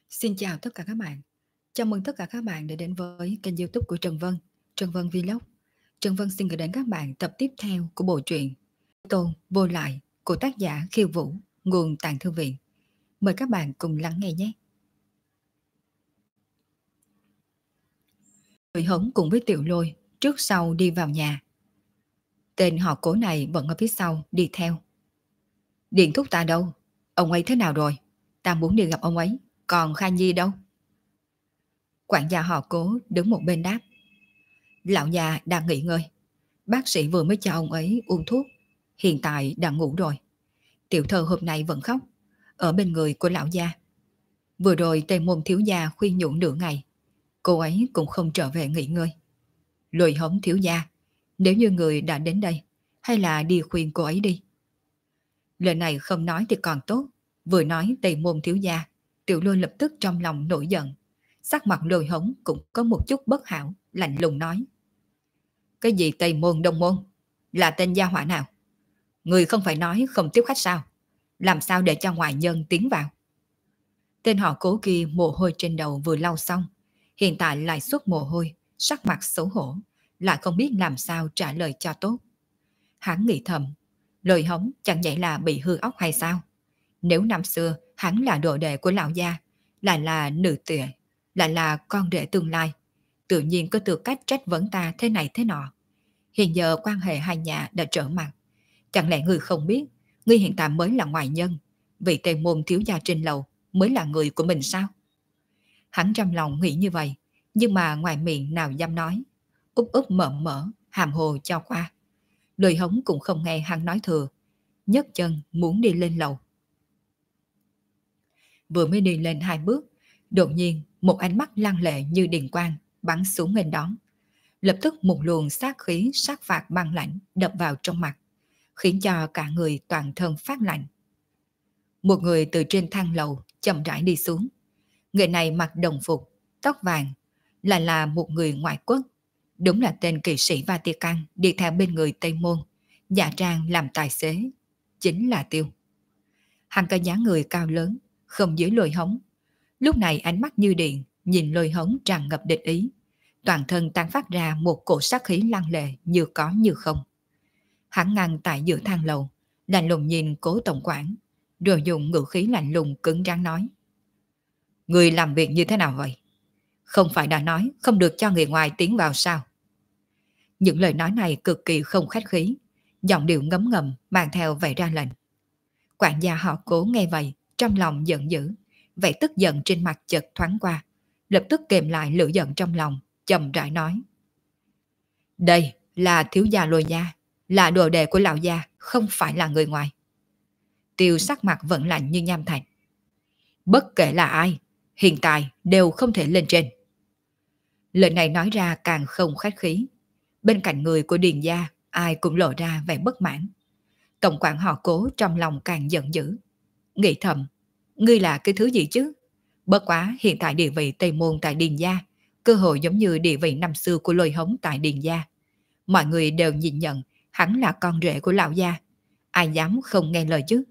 Xin chào tất cả các bạn. Chào mừng tất cả các bạn đã đến với kênh YouTube của Trần Vân, Trần Vân Vlog. Trần Vân xin gửi đến các bạn tập tiếp theo của bộ truyện Tôn Vô Lại của tác giả Khiêu Vũ, nguồn Tạng Thư Viện. Mời các bạn cùng lắng nghe nhé. Người hống cùng với Tiểu Lôi trước sau đi vào nhà. Tên họ Cố này vẫn ở phía sau đi theo. Điện thúc ta đâu? Ông ấy thế nào rồi? Ta muốn đi gặp ông ấy. Còn Kha Nhi đâu? Quản gia họ Cố đứng một bên đáp. Lão già đang nghỉ ngơi. Bác sĩ vừa mới cho ông ấy uống thuốc. Hiện tại đang ngủ rồi. Tiểu thơ hôm nay vẫn khóc ở bên người của lão gia. Vừa rồi Tề Môn thiếu gia khuyên nhủ nửa ngày, cô ấy cũng không trở về nghỉ ngơi. Lùi hống thiếu gia, nếu như người đã đến đây, hay là đi khuyên cô ấy đi. Lời này không nói thì còn tốt. Vừa nói Tề Môn thiếu gia, Tiểu Lôi lập tức trong lòng nổi giận. Sắc mặt Lôi hống cũng có một chút bất hảo, lạnh lùng nói. Cái gì Tây Môn Đông Môn? Là tên gia hỏa nào? Người không phải nói không tiếp khách sao? Làm sao để cho ngoại nhân tiến vào? Tên họ Cố kia mồ hôi trên đầu vừa lau xong, hiện tại lại xuất mồ hôi, sắc mặt xấu hổ, lại không biết làm sao trả lời cho tốt. Hắn nghĩ thầm, lời hống chẳng nhẽ là bị hư óc hay sao? Nếu năm xưa hắn là đồ đệ của lão gia, lại là nữ tuệ, lại là con rể tương lai, tự nhiên có tư cách trách vấn ta thế này thế nọ. Hiện giờ quan hệ hai nhà đã trở mặt. Chẳng lẽ người không biết, người hiện tại mới là ngoại nhân, vị Tề Môn thiếu gia trên lầu mới là người của mình sao? Hắn trong lòng nghĩ như vậy, nhưng mà ngoài miệng nào dám nói, úp úp mở mở, hàm hồ cho qua. Lời hống cũng không nghe hắn nói thừa, nhấc chân muốn đi lên lầu. Vừa mới đi lên 2 bước, đột nhiên một ánh mắt lăng lệ như điện quang bắn xuống nghênh đón. Lập tức một luồng sát khí sát phạt băng lãnh đập vào trong mặt, khiến cho cả người toàn thân phát lạnh. Một người từ trên thang lầu chậm rãi đi xuống. Người này mặc đồng phục, tóc vàng, lại là một người ngoại quốc. Đúng là tên kỵ sĩ Vatican đi theo bên người Tây Môn, giả trang làm tài xế. Chính là Tiêu. Hắn có dáng người cao lớn, không dưới Lôi hống. Lúc này ánh mắt như điện, nhìn Lôi hống tràn ngập địch ý. Toàn thân tan phát ra một cổ sát khí lăng lệ như có như không. Hắn ngăn tại giữa thang lầu, lạnh lùng nhìn Cố tổng quản, rồi dùng ngữ khí lạnh lùng cứng rắn nói. Người làm việc như thế nào vậy? Không phải đã nói không được cho người ngoài tiến vào sao? Những lời nói này cực kỳ không khách khí, giọng điệu ngấm ngầm mang theo vẻ ra lệnh. Quản gia họ Cố nghe vậy, trong lòng giận dữ, vẻ tức giận trên mặt chợt thoáng qua, lập tức kềm lại lửa giận trong lòng, chậm rãi nói. Đây là thiếu gia Lôi gia, là đồ đệ của lão gia, không phải là người ngoài. Tiêu sắc mặt vẫn lạnh như nham thạch. Bất kể là ai, hiện tại đều không thể lên trên. Lời này nói ra càng không khách khí. Bên cạnh người của Điền gia, ai cũng lộ ra vẻ bất mãn. Tổng quản họ Cố trong lòng càng giận dữ. Nghĩ thầm, ngươi là cái thứ gì chứ? Bất quá hiện tại địa vị Tây Môn tại Điền gia, cơ hội giống như địa vị năm xưa của Lôi hống tại Điền gia. Mọi người đều nhìn nhận hắn là con rể của lão gia. Ai dám không nghe lời chứ?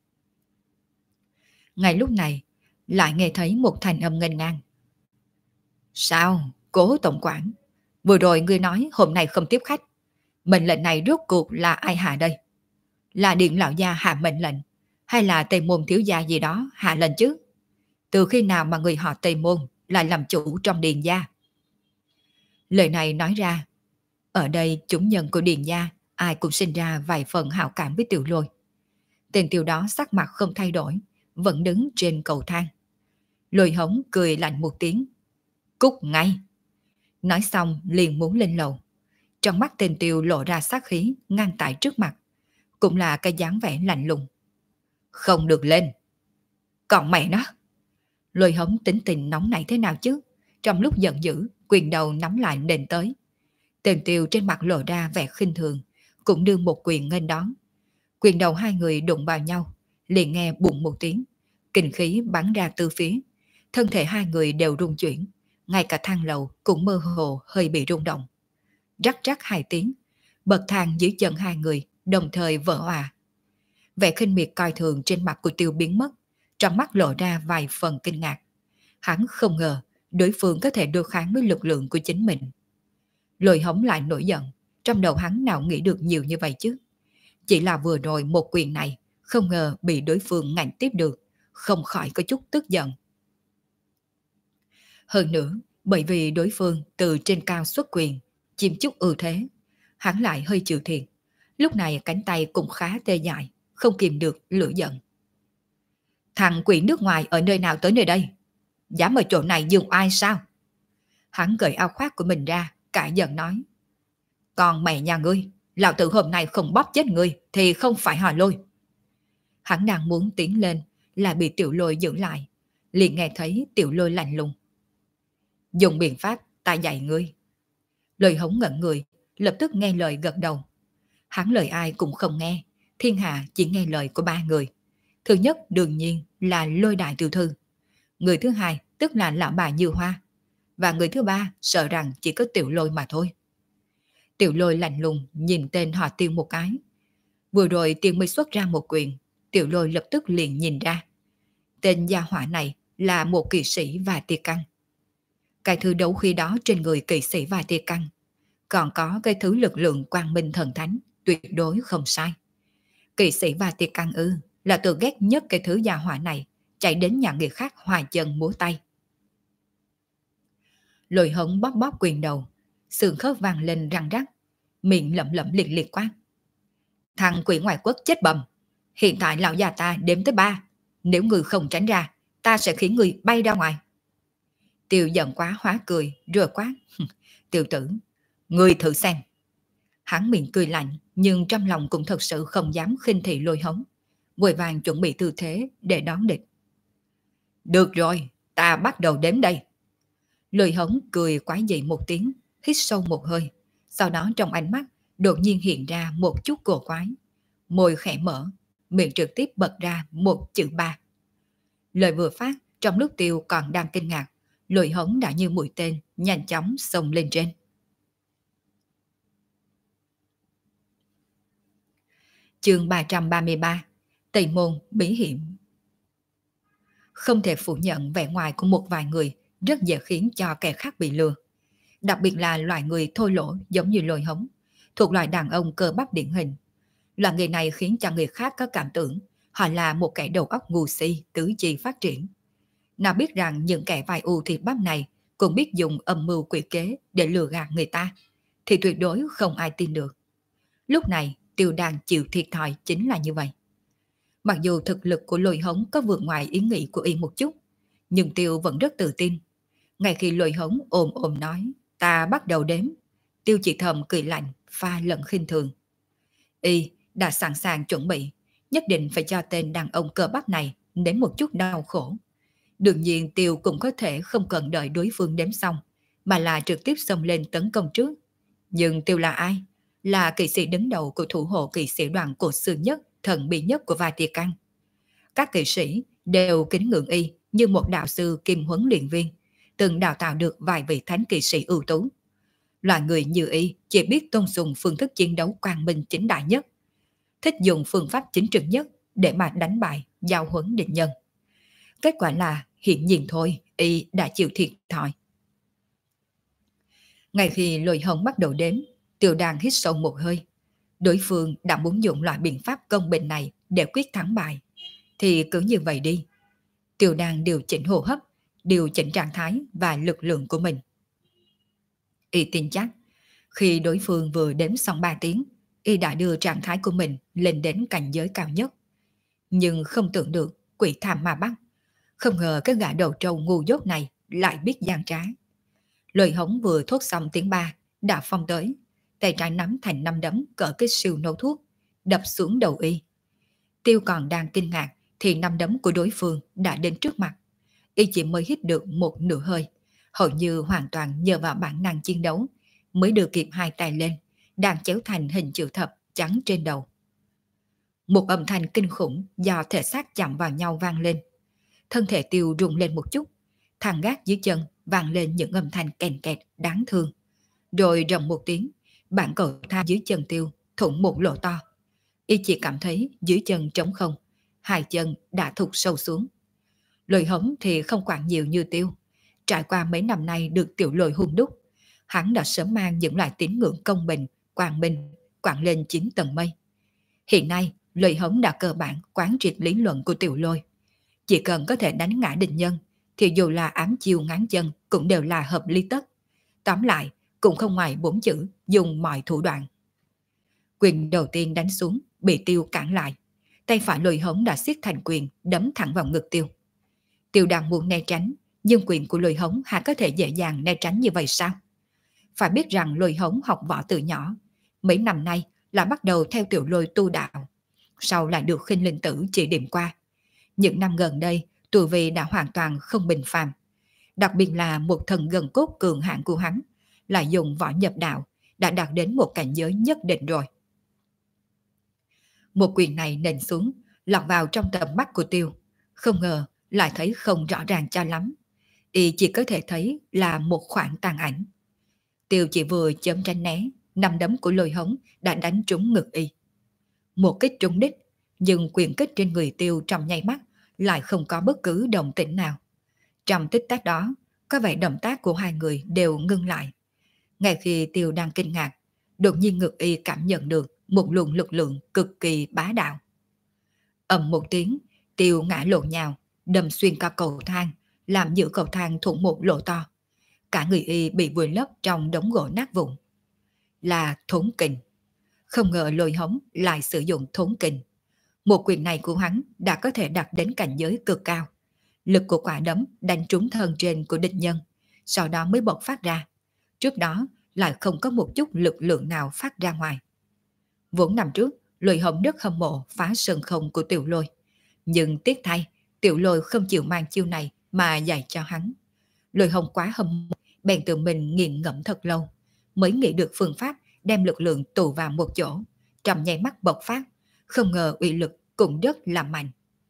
Ngay lúc này, lại nghe thấy một thanh âm nghênh ngang. Sao, Cố tổng quản? Vừa rồi ngươi nói hôm nay không tiếp khách. Mệnh lệnh này rốt cuộc là ai hạ đây? Là Điện lão gia hạ mệnh lệnh, hay là Tây Môn thiếu gia gì đó hạ lệnh chứ? Từ khi nào mà người họ Tây Môn lại làm chủ trong Điền gia? Lời này nói ra, ở đây chúng nhân của Điền gia ai cũng sinh ra vài phần hảo cảm với Tiểu Lôi. Tên Tiêu đó sắc mặt không thay đổi, vẫn đứng trên cầu thang. Lôi hống cười lạnh một tiếng. Cút ngay! Nói xong liền muốn lên lầu. Trong mắt tên Tiêu lộ ra sát khí ngăn tại trước mặt, cũng là cái dáng vẻ lạnh lùng. Không được lên! Còn mẹ nó! Lôi hống tính tình nóng nảy thế nào chứ? Trong lúc giận dữ, quyền đầu nắm lại nền tới. Tên Tiêu trên mặt lộ ra vẻ khinh thường, cũng đưa một quyền nghênh đón. Quyền đầu hai người đụng vào nhau, liền nghe bùng một tiếng, kình khí bắn ra từ phía. Thân thể hai người đều rung chuyển, ngay cả thang lầu cũng mơ hồ hơi bị rung động. Rắc rắc hai tiếng, bậc thang dưới chân hai người đồng thời vỡ òa. Vẻ khinh miệt coi thường trên mặt của Tiêu biến mất, trong mắt lộ ra vài phần kinh ngạc. Hắn không ngờ đối phương có thể đối kháng với lực lượng của chính mình. Lôi Hống lại nổi giận, trong đầu hắn nào nghĩ được nhiều như vậy chứ. Chỉ là vừa rồi một quyền này, không ngờ bị đối phương ngạnh tiếp được, không khỏi có chút tức giận. Hơn nữa, bởi vì đối phương từ trên cao xuất quyền, chiếm chút ưu thế, hắn lại hơi chịu thiệt. Lúc này cánh tay cũng khá tê dại, không kìm được lửa giận. Thằng quỷ nước ngoài ở nơi nào tới nơi đây? Dám ở chỗ này giương oai sao? Hắn cởi áo khoác của mình ra, cả giận nói. Còn mẹ nhà ngươi, lão tử hôm nay không bóp chết ngươi thì không phải Họ Lôi. Hắn đang muốn tiến lên, là bị Tiểu Lôi giữ lại. Liền nghe thấy Tiểu Lôi lạnh lùng. Dùng biện pháp ta dạy ngươi. Lời Hống ngẩn người, lập tức nghe lời gật đầu. Hắn lời ai cũng không nghe, thiên hạ chỉ nghe lời của ba người. Thứ nhất đương nhiên là Lôi đại tiểu thư. Người thứ hai tức là lão bà Như Hoa. Và người thứ ba sợ rằng chỉ có Tiểu Lôi mà thôi. Tiểu Lôi lạnh lùng nhìn tên họ Tiêu một cái. Vừa rồi Tiêu mới xuất ra một quyền, Tiểu Lôi lập tức liền nhìn ra. Tên gia hỏa này là một kỵ sĩ và tia căn. Cái thứ đấu khi đó trên người kỵ sĩ và tia căn, còn có cái thứ lực lượng quang minh thần thánh, tuyệt đối không sai. Kỵ sĩ và tia căn là tôi ghét nhất cái thứ gia hỏa này, chạy đến nhà người khác hòa chân múa tay. Lôi Hống bóp bóp quyền đầu, xương khớp vang lên răng rắc, miệng lẩm lẩm liệt liệt quát. Thằng quỷ ngoại quốc chết bầm, hiện tại lão già ta đếm tới 3, nếu người không tránh ra, ta sẽ khiến người bay ra ngoài. Tiêu giận quá hóa cười, rồi quát. Tiểu tử, người thử xem. Hắn miệng cười lạnh, nhưng trong lòng cũng thật sự không dám khinh thị Lôi Hống, vội vàng chuẩn bị tư thế để đón địch. Được rồi, ta bắt đầu đếm đây. Lôi Hống cười quái dị một tiếng, hít sâu một hơi, sau đó trong ánh mắt đột nhiên hiện ra một chút cổ quái. Môi khẽ mở, miệng trực tiếp bật ra một chữ 3. Lời vừa phát, trong lúc Tiêu còn đang kinh ngạc, Lôi Hống đã như mũi tên nhanh chóng xông lên trên. Chương 333, Tây Môn bí hiểm. Không thể phủ nhận vẻ ngoài của một vài người rất dễ khiến cho kẻ khác bị lừa. Đặc biệt là loại người thô lỗ giống như Lôi Hống, thuộc loại đàn ông cơ bắp điển hình. Loại người này khiến cho người khác có cảm tưởng họ là một kẻ đầu óc ngu si, tứ chi phát triển. Nào biết rằng những kẻ vai u thịt bắp này cũng biết dùng âm mưu quỷ kế để lừa gạt người ta, thì tuyệt đối không ai tin được. Lúc này Tiêu đang chịu thiệt thòi chính là như vậy. Mặc dù thực lực của Lôi Hống có vượt ngoài ý nghĩ của y một chút, nhưng Tiêu vẫn rất tự tin. Ngay khi Lôi Hống ồm ồm nói, ta bắt đầu đếm, Tiêu chỉ thầm cười lạnh, pha lẫn khinh thường. Y đã sẵn sàng chuẩn bị, nhất định phải cho tên đàn ông cơ bắp này nếm một chút đau khổ. Đương nhiên Tiêu cũng có thể không cần đợi đối phương đếm xong, mà là trực tiếp xông lên tấn công trước. Nhưng Tiêu là ai? Là kỵ sĩ đứng đầu của thủ hộ kỵ sĩ đoàn cổ xưa nhất, thần bí nhất của Vatican. Các kỵ sĩ đều kính ngưỡng y như một đạo sư kim huấn luyện viên, từng đào tạo được vài vị thánh kỵ sĩ ưu tú. Loại người như y chỉ biết tôn sùng phương thức chiến đấu quang minh chính đại nhất, thích dùng phương pháp chính trực nhất để mà đánh bại, giao huấn địch nhân. Kết quả là hiển nhiên thôi, y đã chịu thiệt thòi. Ngay khi Lôi Hống bắt đầu đếm, Tiêu Đan hít sâu một hơi. Đối phương đã muốn dùng loại biện pháp công bình này để quyết thắng bại, thì cứ như vậy đi. Tiêu Đan điều chỉnh hô hấp, điều chỉnh trạng thái và lực lượng của mình. Y tin chắc, khi đối phương vừa đếm xong 3 tiếng, y đã đưa trạng thái của mình lên đến cảnh giới cao nhất. Nhưng không tưởng được quỷ tham ma bắt. Không ngờ cái gã đầu trâu ngu dốt này lại biết gian trá. Lôi Hống vừa thốt xong tiếng 3, đã phong tới, tay trái nắm thành 5 đấm cỡ cái siêu nấu thuốc, đập xuống đầu y. Tiêu còn đang kinh ngạc thì 5 đấm của đối phương đã đến trước mặt. Y chỉ mới hít được một nửa hơi, hầu như hoàn toàn nhờ vào bản năng chiến đấu mới đưa kịp hai tay lên, đang chéo thành hình chữ thập trắng trên đầu. Một âm thanh kinh khủng do thể xác chạm vào nhau vang lên. Thân thể Tiêu rung lên một chút, thang gác dưới chân vang lên những âm thanh kèn kẹt đáng thương. Rồi rầm một tiếng, bản cầu thang dưới chân Tiêu thủng một lỗ to. Y chỉ cảm thấy dưới chân trống không, hai chân đã thụt sâu xuống. Lôi Hống thì không quản nhiều như Tiêu. Trải qua mấy năm nay được Tiểu Lôi hung đúc, hắn đã sớm mang những loại tín ngưỡng công bình, quang minh, quảng lên 9 tầng mây. Hiện nay, Lôi Hống đã cơ bản quán triệt lý luận của Tiểu Lôi. Chỉ cần có thể đánh ngã địch nhân, thì dù là ám chiêu ngán chân cũng đều là hợp lý tất. Tóm lại, cũng không ngoài 4 chữ, dùng mọi thủ đoạn. Quyền đầu tiên đánh xuống, bị Tiêu cản lại. Tay phải Lôi Hống đã siết thành quyền, đấm thẳng vào ngực Tiêu. Tiêu đang muốn né tránh, nhưng quyền của Lôi Hống há có thể dễ dàng né tránh như vậy sao? Phải biết rằng Lôi Hống học võ từ nhỏ, mấy năm nay là bắt đầu theo Tiểu Lôi tu đạo, sau lại được Khinh Linh Tử chỉ điểm qua. Những năm gần đây, tu vi đã hoàn toàn không bình phàm. Đặc biệt là một thần gần cốt cường hãn của hắn, lại dùng võ nhập đạo, đã đạt đến một cảnh giới nhất định rồi. Một quyền này nện xuống, lọt vào trong tầm mắt của Tiêu. Không ngờ, lại thấy không rõ ràng cho lắm. Y chỉ có thể thấy là một khoảng tàn ảnh. Tiêu chỉ vừa chớm tránh né, năm đấm của Lôi Hống đã đánh trúng ngực Y. Một kích trúng đích, nhưng quyền kích trên người Tiêu trong nháy mắt lại không có bất cứ động tĩnh nào. Trong tích tắc đó, có vẻ động tác của hai người đều ngưng lại. Ngay khi Tiêu đang kinh ngạc, đột nhiên ngực Y cảm nhận được một luồng lực lượng cực kỳ bá đạo. Ầm một tiếng, Tiêu ngã lộn nhào, đâm xuyên qua cầu thang, làm giữa cầu thang thủng một lỗ to. Cả người Y bị vùi lấp trong đống gỗ nát vụn. Là thốn kình. Không ngờ Lôi Hống lại sử dụng thốn kình. Một quyền này của hắn đã có thể đạt đến cảnh giới cực cao. Lực của quả đấm đánh trúng thân trên của địch nhân, sau đó mới bộc phát ra. Trước đó lại không có một chút lực lượng nào phát ra ngoài. Vốn năm trước, Lôi Hống rất hâm mộ phá sân không của Tiểu Lôi. Nhưng tiếc thay, Tiểu Lôi không chịu mang chiêu này mà dạy cho hắn. Lôi Hống quá hâm mộ, bèn tự mình nghiền ngẫm thật lâu, mới nghĩ được phương pháp đem lực lượng tụ vào một chỗ, trong nháy mắt bộc phát, không ngờ uy lực cũng rất là mạnh.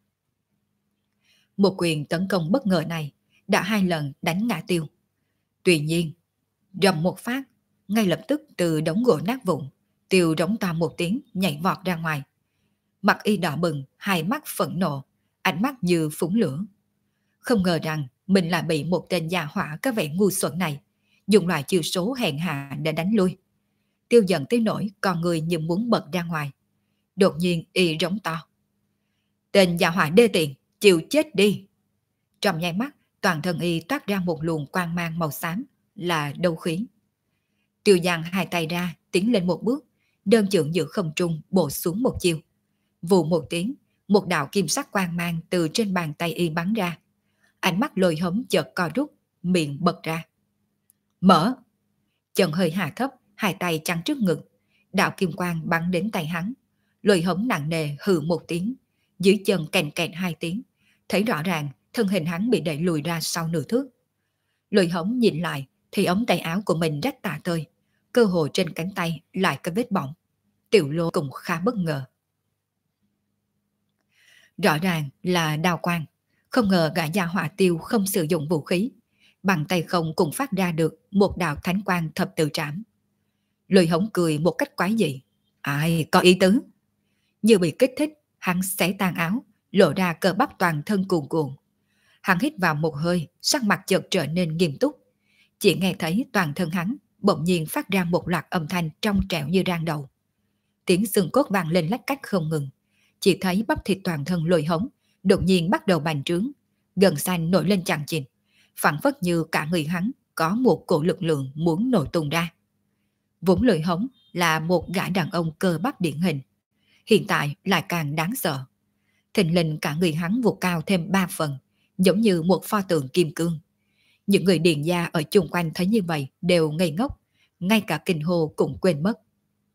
Một quyền tấn công bất ngờ này đã 2 lần đánh ngã Tiêu. Tuy nhiên, rầm một phát, ngay lập tức từ đống gỗ nát vụn, Tiêu rống to một tiếng nhảy vọt ra ngoài. Mặt Y đỏ bừng, hai mắt phẫn nộ, ánh mắt như phúng lửa. Không ngờ rằng mình lại bị một tên già hỏa có vẻ ngu xuẩn này dùng loại chiêu số hèn hạ để đánh lui. Tiêu giận tới nỗi con người như muốn bật ra ngoài. Đột nhiên Y rống to: "Tên già hỏa đê tiện, chịu chết đi!" Trong nháy mắt, toàn thân Y toát ra một luồng quang mang màu xám, là đấu khí. Tiêu giang hai tay ra, tiến lên một bước, đơn chưởng giữa không trung bổ xuống một chiêu. Vù một tiếng, một đạo kim sắc quang mang từ trên bàn tay Y bắn ra. Ánh mắt Lôi Hống chợt co rút, miệng bật ra: "Mở!" Chân hơi hạ thấp, hai tay chắn trước ngực, đạo kim quang bắn đến tay hắn. Lôi Hống nặng nề hừ một tiếng, dưới chân kèn kẹt 2 tiếng, thấy rõ ràng thân hình hắn bị đẩy lùi ra sau nửa thước. Lôi Hống nhìn lại thì ống tay áo của mình rách tả tơi, cơ hồ trên cánh tay lại có vết bỏng. Tiểu Lôi cũng khá bất ngờ. Rõ ràng là đao quang, không ngờ gã già hỏa Tiêu không sử dụng vũ khí, bằng tay không cũng phát ra được một đạo thánh quang thập tự trảm. Lôi Hống cười một cách quái dị: "Ai, có ý tứ." Như bị kích thích, hắn xé tan áo, lộ ra cơ bắp toàn thân cuồn cuộn. Hắn hít vào một hơi, sắc mặt chợt trở nên nghiêm túc. Chỉ nghe thấy toàn thân hắn bỗng nhiên phát ra một loạt âm thanh trong trẻo như rang đầu. Tiếng xương cốt vang lên lách cách không ngừng. Chỉ thấy bắp thịt toàn thân Lôi Hống đột nhiên bắt đầu bành trướng, gân xanh nổi lên chằng chịt, phảng phất như cả người hắn có một cổ lực lượng muốn nổ tung ra. Vốn Lôi Hống là một gã đàn ông cơ bắp điển hình, hiện tại lại càng đáng sợ. Thình lình cả người hắn vụt cao thêm 3 phần, giống như một pho tượng kim cương. Những người điền gia ở chung quanh thấy như vậy đều ngây ngốc, ngay cả kinh hô cũng quên mất.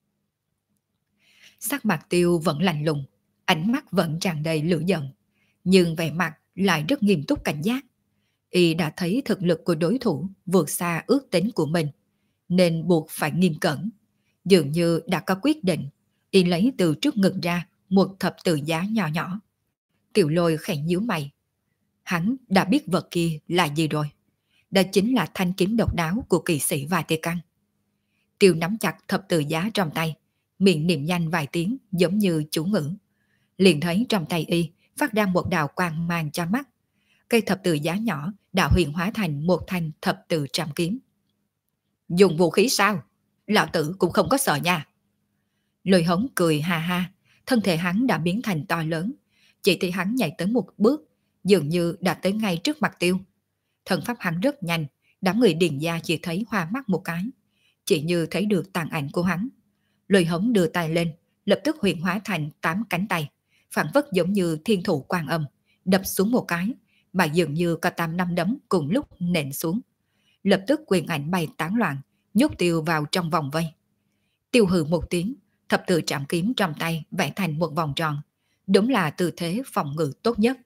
Sắc mặt Tiêu vẫn lạnh lùng, ánh mắt vẫn tràn đầy lửa giận, nhưng vẻ mặt lại rất nghiêm túc cảnh giác. Y đã thấy thực lực của đối thủ vượt xa ước tính của mình, nên buộc phải nghiêm cẩn. Dường như đã có quyết định, Y lấy từ trước ngực ra một thập tự giá nhỏ nhỏ. Tiểu Lôi khẽ nhíu mày. Hắn đã biết vật kia là gì rồi. Đó chính là thanh kiếm độc đáo của kỳ sĩ Vài Tia Căn. Tiêu nắm chặt thập tự giá trong tay, miệng niệm nhanh vài tiếng giống như chú ngữ. Liền thấy trong tay Y phát ra một đạo quang mang cho mắt. cây thập tự giá nhỏ đã huyền hóa thành một thanh thập tự trảm kiếm. Dùng vũ khí sao? Lão tử cũng không có sợ nha. Lôi hống cười ha ha, thân thể hắn đã biến thành to lớn, chỉ thấy hắn nhảy tới một bước, dường như đã tới ngay trước mặt Tiêu. Thần pháp hắn rất nhanh, đám người Điền gia chỉ thấy hoa mắt một cái, chỉ như thấy được tàn ảnh của hắn. Lôi hống đưa tay lên, lập tức huyền hóa thành 8 cánh tay, phản phất giống như thiên thủ quan âm, đập xuống một cái, mà dường như cả 8 năm đấm cùng lúc nện xuống. Lập tức quyền ảnh bay tán loạn, nhốt Tiêu vào trong vòng vây. Tiêu hừ một tiếng, thập tự trảm kiếm trong tay vẽ thành một vòng tròn, đúng là tư thế phòng ngự tốt nhất.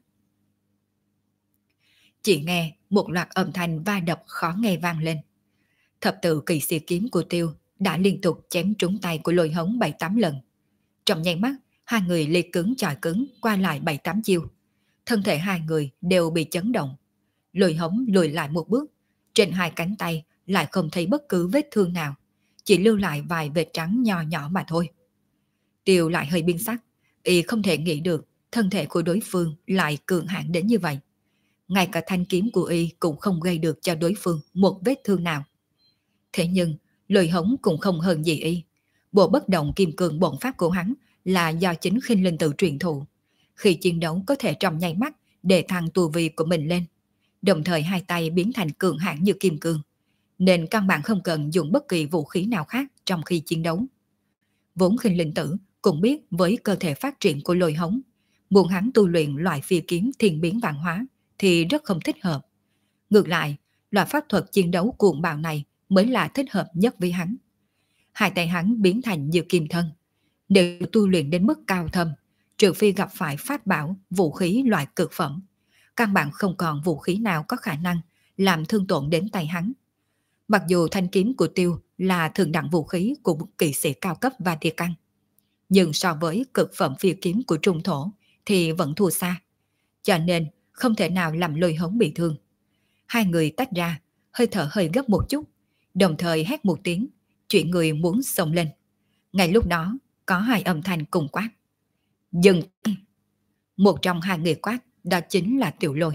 Chỉ nghe một loạt âm thanh va đập khó nghe vang lên. Thập tự kỳ sĩ kiếm của Tiêu đã liên tục chém trúng tay của Lôi hống 7-8 lần. Trong nháy mắt, hai người liệt cứng chọi cứng qua lại 7-8 chiêu. Thân thể hai người đều bị chấn động. Lôi hống lùi lại một bước, trên hai cánh tay lại không thấy bất cứ vết thương nào, chỉ lưu lại vài vệt trắng nho nhỏ mà thôi. Tiêu lại hơi biến sắc, y không thể nghĩ được thân thể của đối phương lại cường hãn đến như vậy. Ngay cả thanh kiếm của y cũng không gây được cho đối phương một vết thương nào. Thế nhưng, Lôi hống cũng không hơn gì y. Bộ bất động kim cương bổn pháp của hắn là do chính Khinh Linh Tự truyền thụ. Khi chiến đấu có thể trong nháy mắt để thăng tu vi của mình lên, đồng thời hai tay biến thành cường hãn như kim cương, nên căn bản không cần dùng bất kỳ vũ khí nào khác trong khi chiến đấu. Vốn Khinh Linh Tử cũng biết với cơ thể phát triển của Lôi hống, muốn hắn tu luyện loại phi kiếm thiên biến vạn hóa thì rất không thích hợp. Ngược lại, loại pháp thuật chiến đấu cuồng bạo này mới là thích hợp nhất với hắn. Hai tay hắn biến thành như kim thân. Nếu tu luyện đến mức cao thâm, trừ phi gặp phải pháp bảo, vũ khí loại cực phẩm, căn bản không còn vũ khí nào có khả năng làm thương tổn đến tay hắn. Mặc dù thanh kiếm của Tiêu là thượng đẳng vũ khí của một kỵ sĩ cao cấp và địa căn, nhưng so với cực phẩm phi kiếm của trung thổ thì vẫn thua xa, cho nên không thể nào làm Lôi hống bị thương. Hai người tách ra, hơi thở hơi gấp một chút, đồng thời hét một tiếng, chuyển người muốn xông lên. Ngay lúc đó, có hai âm thanh cùng quát. Dừng! Một trong hai người quát, đó chính là Tiểu Lôi.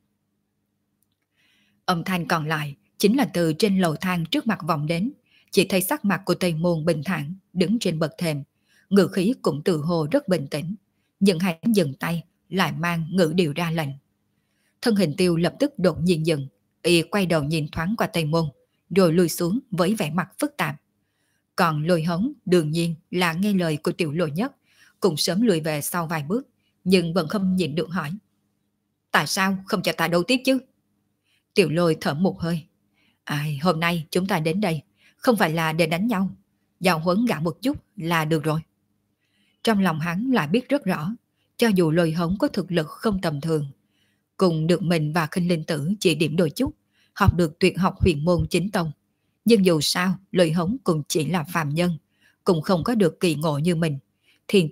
Âm thanh còn lại chính là từ trên lầu thang trước mặt vọng đến, chỉ thấy sắc mặt của Tây Môn bình thản, đứng trên bậc thềm, ngữ khí cũng tự hồ rất bình tĩnh, nhưng hai dừng tay lại mang ngữ điệu ra lệnh. Thân hình Tiêu lập tức đột nhiên dừng, y quay đầu nhìn thoáng qua Tây Môn, rồi lùi xuống với vẻ mặt phức tạp. Còn Lôi hống đương nhiên là nghe lời của Tiểu Lôi nhất, cũng sớm lùi về sau vài bước, nhưng vẫn không nhịn được hỏi. Tại sao không cho ta đấu tiếp chứ? Tiểu Lôi thở một hơi. Ai, hôm nay chúng ta đến đây, không phải là để đánh nhau, giáo huấn gã một chút là được rồi. Trong lòng hắn lại biết rất rõ, cho dù Lôi hống có thực lực không tầm thường, cùng được mình và Khinh Linh Tử chỉ điểm đôi chút, học được tuyệt học huyền môn chính tông, nhưng dù sao Lôi hống cũng chỉ là phàm nhân, cũng không có được kỳ ngộ như mình. Thiền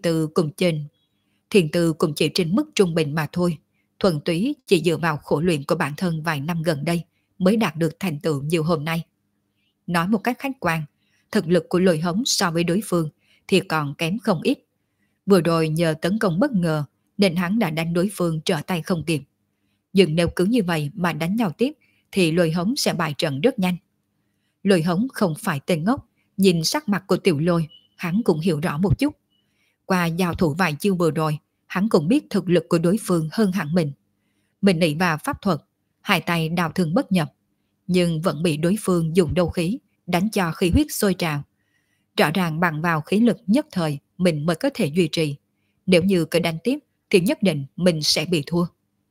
tư cũng chỉ trên mức trung bình mà thôi, thuần túy chỉ dựa vào khổ luyện của bản thân vài năm gần đây mới đạt được thành tựu như hôm nay. Nói một cách khách quan, thực lực của Lôi hống so với đối phương thì còn kém không ít. Vừa rồi nhờ tấn công bất ngờ nên hắn đã đánh đối phương trở tay không kịp. Nhưng nếu cứ như vậy mà đánh nhau tiếp thì Lôi hống sẽ bại trận rất nhanh. Lôi hống không phải tên ngốc, nhìn sắc mặt của Tiểu Lôi, hắn cũng hiểu rõ một chút. Qua giao thủ vài chiêu vừa rồi, hắn cũng biết thực lực của đối phương hơn hẳn mình. Mình nị vào pháp thuật, hai tay đào thương bất nhập, nhưng vẫn bị đối phương dùng đấu khí, đánh cho khí huyết sôi trào. Rõ ràng bằng vào khí lực nhất thời mình mới có thể duy trì. Nếu như cứ đánh tiếp thì nhất định mình sẽ bị thua.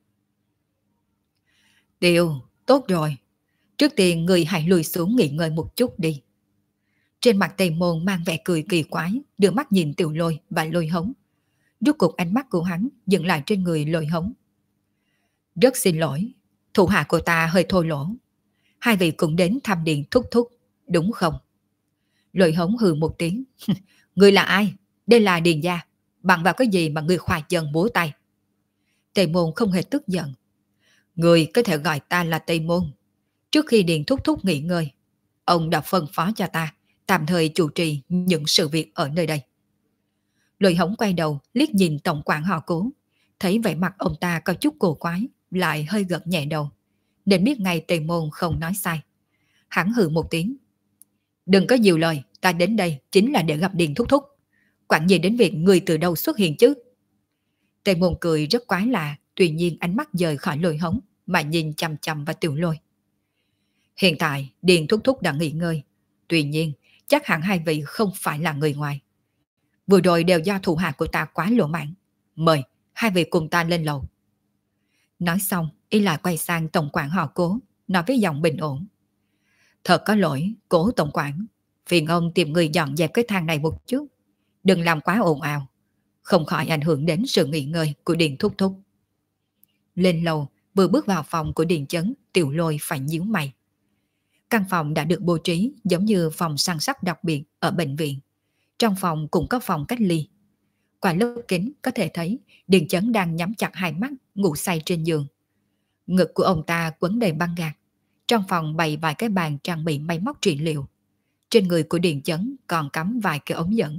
Tiêu, tốt rồi. Trước tiên người hãy lùi xuống nghỉ ngơi một chút đi. Trên mặt Tây Môn mang vẻ cười kỳ quái, đưa mắt nhìn Tiểu Lôi và Lôi hống. Rốt cuộc ánh mắt của hắn dừng lại trên người Lôi hống. Rất xin lỗi, thủ hạ của ta hơi thô lỗ. Hai vị cũng đến thăm Điền thúc thúc, đúng không? Lôi hống hừ một tiếng. Người là ai? Đây là Điền gia. Bằng vào cái gì mà người khoa chân búa tay? Tây Môn không hề tức giận. Người có thể gọi ta là Tây Môn. Trước khi Điền thúc thúc nghỉ ngơi, ông đã phân phó cho ta tạm thời chủ trì những sự việc ở nơi đây. Lôi hống quay đầu liếc nhìn tổng quản họ Cố, thấy vẻ mặt ông ta có chút cổ quái, lại hơi gật nhẹ đầu, nên biết ngay Tề Môn không nói sai. Hắn hừ một tiếng. Đừng có nhiều lời, ta đến đây chính là để gặp Điền thúc thúc. Quản gì đến việc người từ đâu xuất hiện chứ? Tề Môn cười rất quái lạ, tuy nhiên ánh mắt dời khỏi Lôi Hống mà nhìn chằm chằm vào Tiểu Lôi. Hiện tại Điền thúc thúc đã nghỉ ngơi, tuy nhiên chắc hẳn hai vị không phải là người ngoài. Vừa rồi đều do thủ hạ của ta quá lỗ mãn. Mời hai vị cùng ta lên lầu. Nói xong, y lại quay sang tổng quản họ Cố, nói với giọng bình ổn. Thật có lỗi, Cố tổng quản, phiền ông tìm người dọn dẹp cái thang này một chút. Đừng làm quá ồn ào, không khỏi ảnh hưởng đến sự nghỉ ngơi của Điền thúc thúc. Lên lầu, vừa bước vào phòng của Điền Chấn, Tiểu Lôi phải nhíu mày. Căn phòng đã được bố trí giống như phòng săn sóc đặc biệt ở bệnh viện. Trong phòng cũng có phòng cách ly. Qua lớp kính có thể thấy Điền Chấn đang nhắm chặt hai mắt, ngủ say trên giường. Ngực của ông ta quấn đầy băng gạc. Trong phòng bày vài cái bàn trang bị máy móc trị liệu. Trên người của Điền Chấn còn cắm vài cái ống dẫn.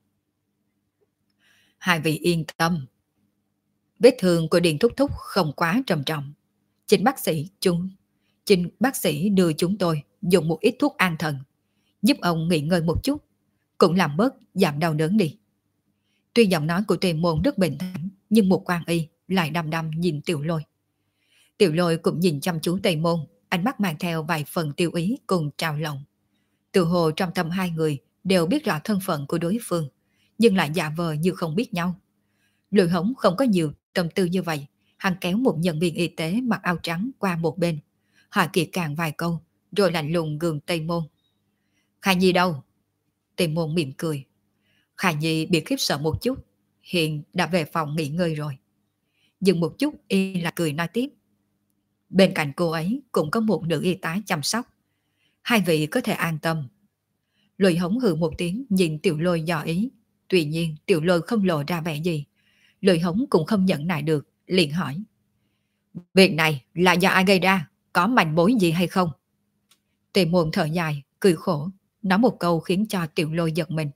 Hai vị yên tâm. Vết thương của Điền thúc thúc không quá trầm trọng. Chính bác sĩ đưa chúng tôi dùng một ít thuốc an thần, giúp ông nghỉ ngơi một chút, cũng làm bớt giảm đau đớn đi. Tuy giọng nói của Tề Môn rất bình thản, nhưng một quan y lại đăm đăm nhìn Tiểu Lôi. Tiểu Lôi cũng nhìn chăm chú Tề Môn, ánh mắt mang theo vài phần tiêu ý cùng trào lòng. Tự hồ trong tâm hai người đều biết rõ thân phận của đối phương, nhưng lại giả vờ như không biết nhau. Lôi Hống không có nhiều tâm tư như vậy, hắn kéo một nhân viên y tế mặc áo trắng qua một bên, hỏi kỹ càng vài câu, rồi lạnh lùng gườm Tề Môn. Khả Nhi đâu? Tề Môn mỉm cười. Khả Nhi bị khiếp sợ một chút, hiện đã về phòng nghỉ ngơi rồi. Dừng một chút y là cười nói tiếp. Bên cạnh cô ấy cũng có một nữ y tá chăm sóc. Hai vị có thể an tâm. Lôi Hống hừ một tiếng nhìn Tiểu Lôi dò ý. Tuy nhiên Tiểu Lôi không lộ ra vẻ gì. Lôi Hống cũng không nhẫn nại được, liền hỏi. Việc này là do ai gây ra? Có manh mối gì hay không? Tề Môn thở dài, cười khổ, nói một câu khiến cho Tiểu Lôi giật mình.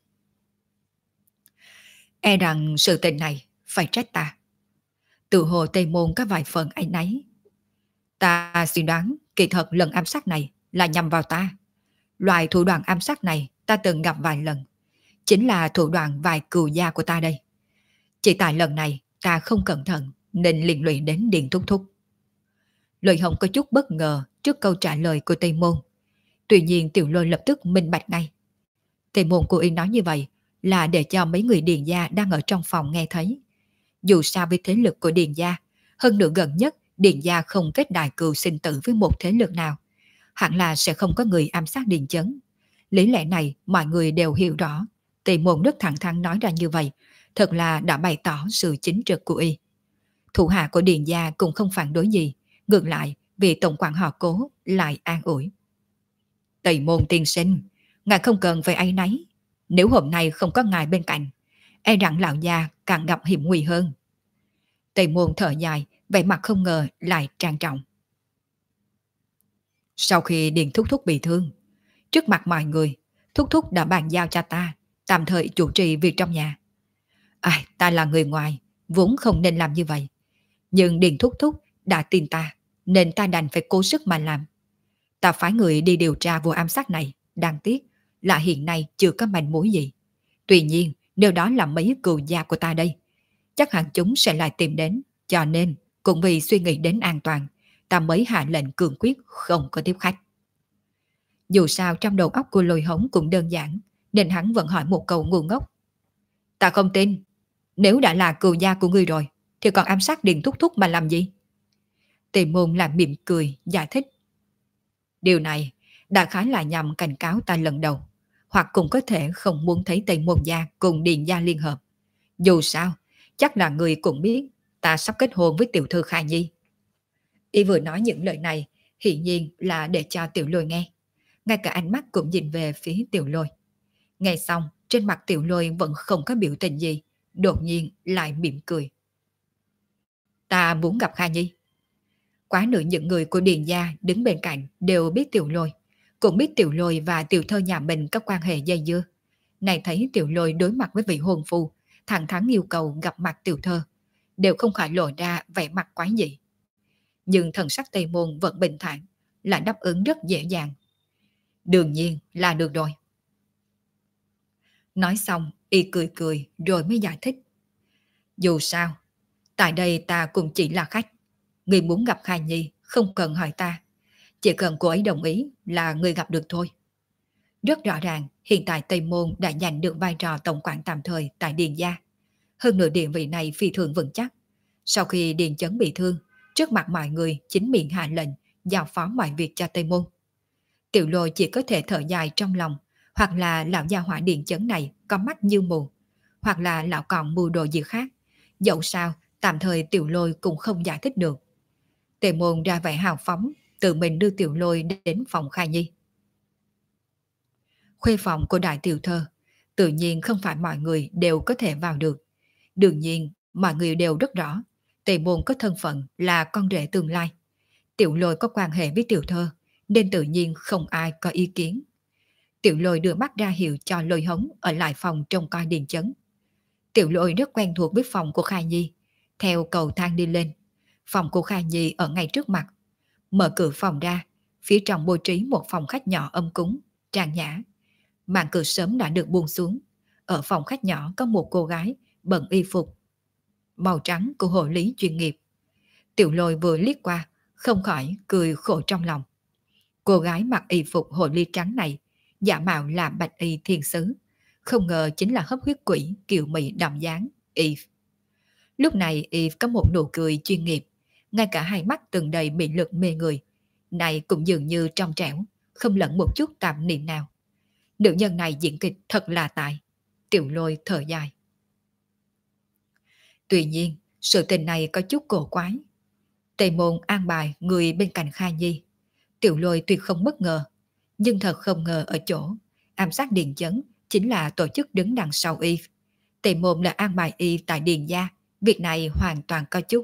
E rằng sự tình này phải trách ta. Tự hồ Tề Môn có vài phần áy náy. Ta suy đoán kỳ thật lần ám sát này là nhằm vào ta. Loại thủ đoạn ám sát này ta từng gặp vài lần. Chính là thủ đoạn vài cừu gia của ta đây. Chỉ tại lần này ta không cẩn thận nên liên lụy đến Điền thúc thúc. Lôi Hồng có chút bất ngờ trước câu trả lời của Tề Môn. Tuy nhiên Tiểu Lôi lập tức minh bạch ngay. Tề Môn của y nói như vậy là để cho mấy người Điền gia đang ở trong phòng nghe thấy. Dù sao với thế lực của Điền gia, hơn nữa gần nhất Điền gia không kết đại cừu sinh tử với một thế lực nào, hẳn là sẽ không có người ám sát Điền Chấn. Lý lẽ này mọi người đều hiểu rõ. Tề Môn rất thẳng thắn nói ra như vậy, thật là đã bày tỏ sự chính trực của y. Thủ hạ của Điền gia cũng không phản đối gì, ngược lại vì tổng quản họ Cố lại an ủi. Tề Môn tiên sinh, ngài không cần phải áy náy. Nếu hôm nay không có ngài bên cạnh, e rằng lão già càng gặp hiểm nguy hơn. Tề Môn thở dài, vẻ mặt không ngờ lại trang trọng. Sau khi Điền thúc thúc bị thương, trước mặt mọi người, thúc thúc đã bàn giao cho ta tạm thời chủ trì việc trong nhà. Ta là người ngoài, vốn không nên làm như vậy. Nhưng Điền thúc thúc đã tin ta, nên ta đành phải cố sức mà làm. Ta phái người đi điều tra vụ ám sát này, đáng tiếc là hiện nay chưa có manh mối gì. Tuy nhiên, nếu đó là mấy cừu gia của ta đây, chắc hẳn chúng sẽ lại tìm đến, cho nên cũng vì suy nghĩ đến an toàn, ta mới hạ lệnh cường quyết không có tiếp khách. Dù sao trong đầu óc của Lôi Hống cũng đơn giản, nên hắn vẫn hỏi một câu ngu ngốc. Ta không tin, nếu đã là cừu gia của ngươi rồi, thì còn ám sát Điền thúc thúc mà làm gì? Tề Môn làm mỉm cười, giải thích. Điều này đại khái là nhằm cảnh cáo ta lần đầu, hoặc cũng có thể không muốn thấy Tề Môn gia cùng Điền gia liên hợp. Dù sao, chắc là người cũng biết ta sắp kết hôn với tiểu thư Khả Nhi. Y vừa nói những lời này, hiển nhiên là để cho Tiểu Lôi nghe. Ngay cả ánh mắt cũng nhìn về phía Tiểu Lôi. Nghe xong, trên mặt Tiểu Lôi vẫn không có biểu tình gì, đột nhiên lại mỉm cười. Ta muốn gặp Khả Nhi. Quá nữ những người của Điền gia đứng bên cạnh đều biết Tiểu Lôi, cũng biết Tiểu Lôi và tiểu thơ nhà mình có quan hệ dây dưa. Này thấy Tiểu Lôi đối mặt với vị hôn phu, thẳng thắn yêu cầu gặp mặt tiểu thơ, đều không khỏi lộ ra vẻ mặt quái dị. nhưng thần sắc Tây Môn vẫn bình thản, lại đáp ứng rất dễ dàng. Đương nhiên là được rồi. Nói xong, y cười cười rồi mới giải thích. Dù sao, tại đây ta cũng chỉ là khách. Người muốn gặp Khai Nhi không cần hỏi ta. Chỉ cần cô ấy đồng ý là người gặp được thôi. Rất rõ ràng, hiện tại Tây Môn đã giành được vai trò tổng quản tạm thời tại Điền Gia. Hơn nữa địa vị này phi thường vững chắc. Sau khi Điền Chấn bị thương, trước mặt mọi người chính miệng hạ lệnh giao phó mọi việc cho Tây Môn. Tiểu Lôi chỉ có thể thở dài trong lòng, hoặc là lão gia hỏa Điền Chấn này có mắt như mù, hoặc là lão còn mưu đồ gì khác. Dẫu sao, tạm thời Tiểu Lôi cũng không giải thích được. Tề Môn ra vẻ hào phóng, tự mình đưa Tiểu Lôi đến phòng Khai Nhi. Khuê phòng của đại tiểu thơ, tự nhiên không phải mọi người đều có thể vào được. Đương nhiên, mọi người đều rất rõ, Tề Môn có thân phận là con rể tương lai. Tiểu Lôi có quan hệ với tiểu thơ, nên tự nhiên không ai có ý kiến. Tiểu Lôi đưa mắt ra hiệu cho Lôi Hống ở lại phòng trông coi Điền Chấn. Tiểu Lôi rất quen thuộc với phòng của Khai Nhi, theo cầu thang đi lên. Phòng của Khai Nhi ở ngay trước mặt. Mở cửa phòng ra, phía trong bố trí một phòng khách nhỏ âm cúng, trang nhã. Màn cửa sớm đã được buông xuống. Ở phòng khách nhỏ có một cô gái bận y phục màu trắng của hộ lý chuyên nghiệp. Tiểu Lôi vừa liếc qua, không khỏi cười khổ trong lòng. Cô gái mặc y phục hộ lý trắng này, giả mạo là bạch y thiên sứ, không ngờ chính là hấp huyết quỷ kiều mị đậm dáng Eve. Lúc này Eve có một nụ cười chuyên nghiệp, ngay cả hai mắt từng đầy mị lực mê người, này cũng dường như trong trẻo, không lẫn một chút tạp niệm nào. Nữ nhân này diễn kịch thật là tài. Tiểu Lôi thở dài. Tuy nhiên, sự tình này có chút cổ quái. Tề Môn an bài người bên cạnh Khai Nhi. Tiểu Lôi tuyệt không bất ngờ, nhưng thật không ngờ ở chỗ ám sát Điền Chấn chính là tổ chức đứng đằng sau y. Tề Môn là an bài y tại Điền Gia. Việc này hoàn toàn có chút...